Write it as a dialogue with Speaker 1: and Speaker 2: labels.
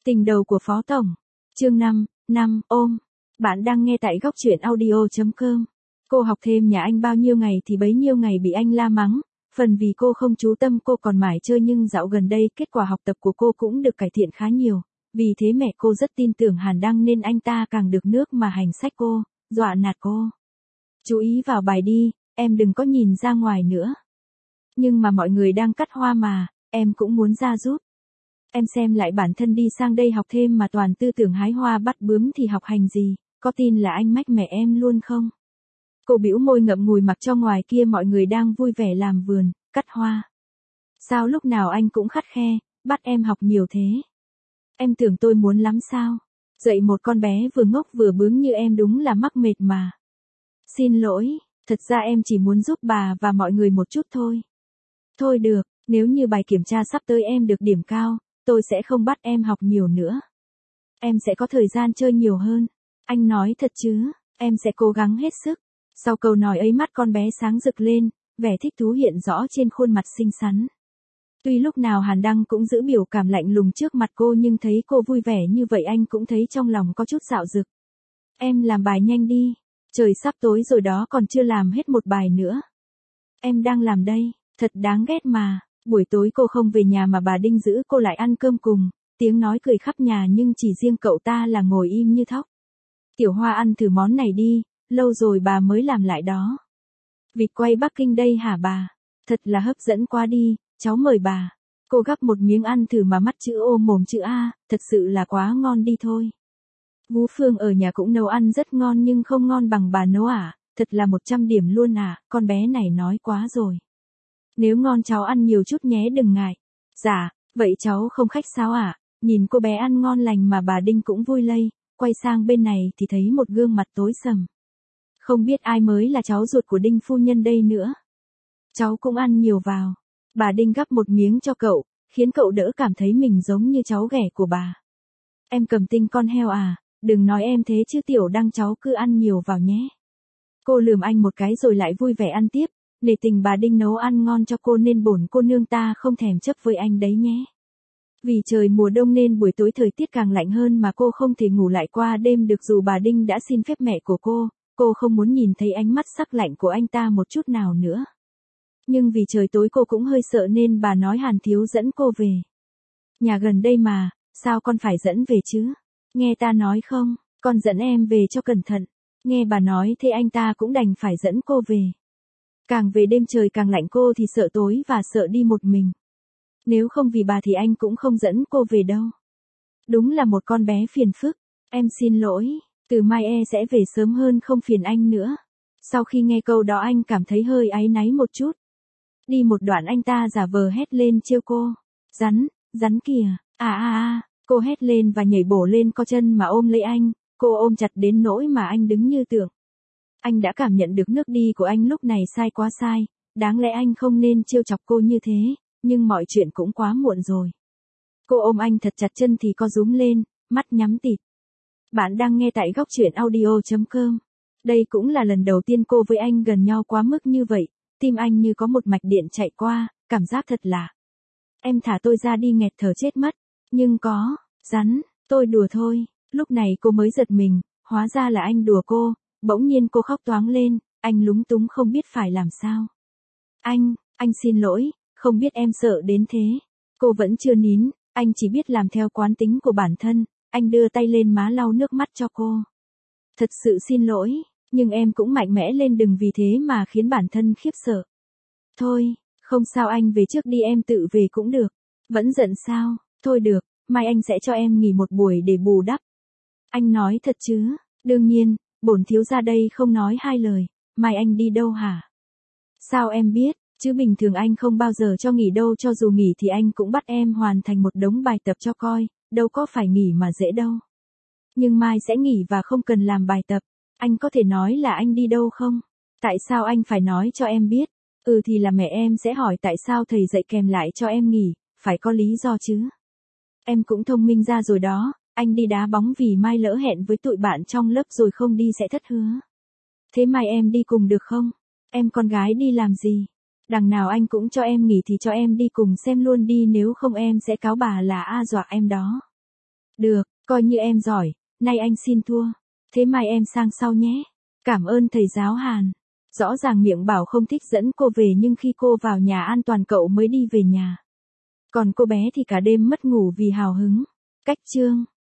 Speaker 1: Tình đầu của Phó Tổng. Chương 5, ôm. Bạn đang nghe tại góc truyện audio.com. Cô học thêm nhà anh bao nhiêu ngày thì bấy nhiêu ngày bị anh la mắng. Phần vì cô không chú tâm cô còn mải chơi, nhưng dạo gần đây kết quả học tập của cô cũng được cải thiện khá nhiều. Vì thế mẹ cô rất tin tưởng Hàn Đăng nên anh ta càng được nước mà hành sách cô, dọa nạt cô. Chú ý vào bài đi, em đừng có nhìn ra ngoài nữa. Nhưng mà mọi người đang cắt hoa mà, em cũng muốn ra giúp. Em xem lại bản thân đi, sang đây học thêm mà toàn tư tưởng hái hoa bắt bướm thì học hành gì, có tin là anh mách mẹ em luôn không? Cô bĩu môi ngậm ngùi mặc cho ngoài kia mọi người đang vui vẻ làm vườn, cắt hoa. Sao lúc nào anh cũng khắt khe, bắt em học nhiều thế? Em tưởng tôi muốn lắm sao? Dạy một con bé vừa ngốc vừa bướng như em đúng là mắc mệt mà. Xin lỗi, thật ra em chỉ muốn giúp bà và mọi người một chút thôi. Thôi được, nếu như bài kiểm tra sắp tới em được điểm cao, tôi sẽ không bắt em học nhiều nữa. Em sẽ có thời gian chơi nhiều hơn. Anh nói thật chứ, em sẽ cố gắng hết sức. Sau câu nói ấy mắt con bé sáng rực lên, vẻ thích thú hiện rõ trên khuôn mặt xinh xắn. Tuy lúc nào Hàn Đăng cũng giữ biểu cảm lạnh lùng trước mặt cô, nhưng thấy cô vui vẻ như vậy anh cũng thấy trong lòng có chút dạo dực. Em làm bài nhanh đi, trời sắp tối rồi đó, còn chưa làm hết một bài nữa. Em đang làm đây, thật đáng ghét mà. Buổi tối cô không về nhà mà bà Đinh giữ cô lại ăn cơm cùng, tiếng nói cười khắp nhà nhưng chỉ riêng cậu ta là ngồi im như thóc. Tiểu Hoa ăn thử món này đi, lâu rồi bà mới làm lại đó. Vịt quay Bắc Kinh đây hả bà? Thật là hấp dẫn quá đi, cháu mời bà. Cô gắp một miếng ăn thử mà mắt chữ O mồm chữ A, thật sự là quá ngon đi thôi. Vũ Phương ở nhà cũng nấu ăn rất ngon nhưng không ngon bằng bà nấu à, thật là 100 điểm luôn à, con bé này nói quá rồi. Nếu ngon cháu ăn nhiều chút nhé, đừng ngại. Dạ, vậy cháu không khách sáo à? Nhìn cô bé ăn ngon lành mà bà Đinh cũng vui lây, quay sang bên này thì thấy một gương mặt tối sầm. Không biết ai mới là cháu ruột của Đinh phu nhân đây nữa. Cháu cũng ăn nhiều vào. Bà Đinh gắp một miếng cho cậu, khiến cậu đỡ cảm thấy mình giống như cháu ghẻ của bà. Em cầm tinh con heo à, đừng nói em thế chứ Tiểu Đăng, cháu cứ ăn nhiều vào nhé. Cô lườm anh một cái rồi lại vui vẻ ăn tiếp. Nể tình bà Đinh nấu ăn ngon cho cô nên bổn cô nương ta không thèm chấp với anh đấy nhé. Vì trời mùa đông nên buổi tối thời tiết càng lạnh hơn mà cô không thể ngủ lại qua đêm được, dù bà Đinh đã xin phép mẹ của cô không muốn nhìn thấy ánh mắt sắc lạnh của anh ta một chút nào nữa. Nhưng vì trời tối cô cũng hơi sợ nên bà nói Hàn thiếu dẫn cô về. Nhà gần đây mà, sao con phải dẫn về chứ? Nghe ta nói không, con dẫn em về cho cẩn thận. Nghe bà nói thế anh ta cũng đành phải dẫn cô về. Càng về đêm trời càng lạnh, cô thì sợ tối và sợ đi một mình. Nếu không vì bà thì anh cũng không dẫn cô về đâu. Đúng là một con bé phiền phức. Em xin lỗi, từ mai sẽ về sớm hơn không phiền anh nữa. Sau khi nghe câu đó anh cảm thấy hơi áy náy một chút. Đi một đoạn anh ta giả vờ hét lên trêu cô. Rắn kìa, cô hét lên và nhảy bổ lên co chân mà ôm lấy anh. Cô ôm chặt đến nỗi mà anh đứng như tượng. Anh đã cảm nhận được nước đi của anh lúc này sai quá sai, đáng lẽ anh không nên trêu chọc cô như thế, nhưng mọi chuyện cũng quá muộn rồi. Cô ôm anh thật chặt, chân thì co rúm lên, mắt nhắm tịt. Bạn đang nghe tại góc truyện audio.com. Đây cũng là lần đầu tiên cô với anh gần nhau quá mức như vậy, tim anh như có một mạch điện chạy qua, cảm giác thật lạ. Em thả tôi ra đi, nghẹt thở chết mất. Nhưng có, rắn, tôi đùa thôi. Lúc này cô mới giật mình, hóa ra là anh đùa cô. Bỗng nhiên cô khóc toáng lên, anh lúng túng không biết phải làm sao. Anh xin lỗi, không biết em sợ đến thế. Cô vẫn chưa nín, anh chỉ biết làm theo quán tính của bản thân, anh đưa tay lên má lau nước mắt cho cô. Thật sự xin lỗi, nhưng em cũng mạnh mẽ lên, đừng vì thế mà khiến bản thân khiếp sợ. Thôi, không sao, anh về trước đi, em tự về cũng được. Vẫn giận sao? Thôi được, mai anh sẽ cho em nghỉ một buổi để bù đắp. Anh nói thật chứ? Đương nhiên. Bổn thiếu gia đây không nói hai lời. Mai anh đi đâu hả? Sao em biết, chứ bình thường anh không bao giờ cho nghỉ đâu, cho dù nghỉ thì anh cũng bắt em hoàn thành một đống bài tập cho coi, đâu có phải nghỉ mà dễ đâu. Nhưng mai sẽ nghỉ và không cần làm bài tập, anh có thể nói là anh đi đâu không? Tại sao anh phải nói cho em biết? Thì là mẹ em sẽ hỏi tại sao thầy dạy kèm lại cho em nghỉ, phải có lý do chứ. Em cũng thông minh ra rồi đó. Anh đi đá bóng vì mai lỡ hẹn với tụi bạn trong lớp rồi không đi sẽ thất hứa. Thế mai em đi cùng được không? Em con gái đi làm gì? Đằng nào anh cũng cho em nghỉ thì cho em đi cùng xem luôn đi, nếu không em sẽ cáo bà là dọa em đó. Được, coi như em giỏi, nay anh xin thua. Thế mai em sang sau nhé. Cảm ơn thầy giáo Hàn. Rõ ràng miệng bảo không thích dẫn cô về nhưng khi cô vào nhà an toàn cậu mới đi về nhà. Còn cô bé thì cả đêm mất ngủ vì hào hứng. Cách chương.